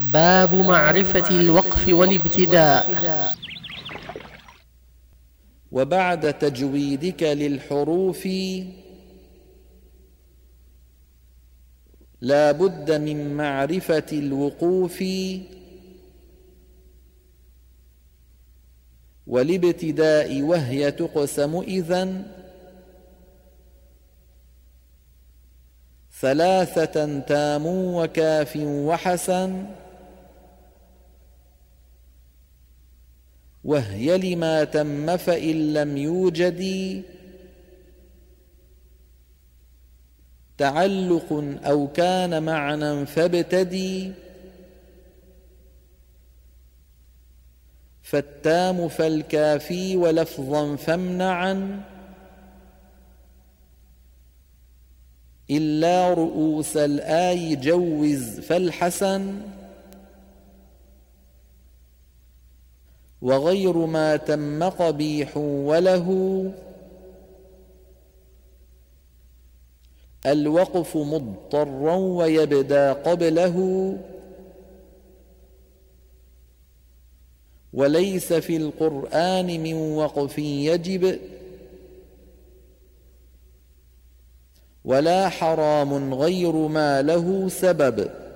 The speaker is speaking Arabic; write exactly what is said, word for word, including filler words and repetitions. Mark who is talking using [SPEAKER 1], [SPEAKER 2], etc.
[SPEAKER 1] باب معرفة الوقف والابتداء.
[SPEAKER 2] وبعد تجويدك للحروف لا بد من معرفة الوقوف والابتداء، وهي تقسم إذن ثلاثة: تام وكاف وحسن، وهي لما تم فإن لم يوجد تعلق أو كان معنى فابتدي. فالتام فالكافي ولفظا فامنعا، إلا رؤوس الآي جوز فالحسن، وغير ما تم قبيح وله الوقف مضطرا ويبدأ قبله. وليس في القرآن من وقف يجب، ولا حرام غير ما له سبب.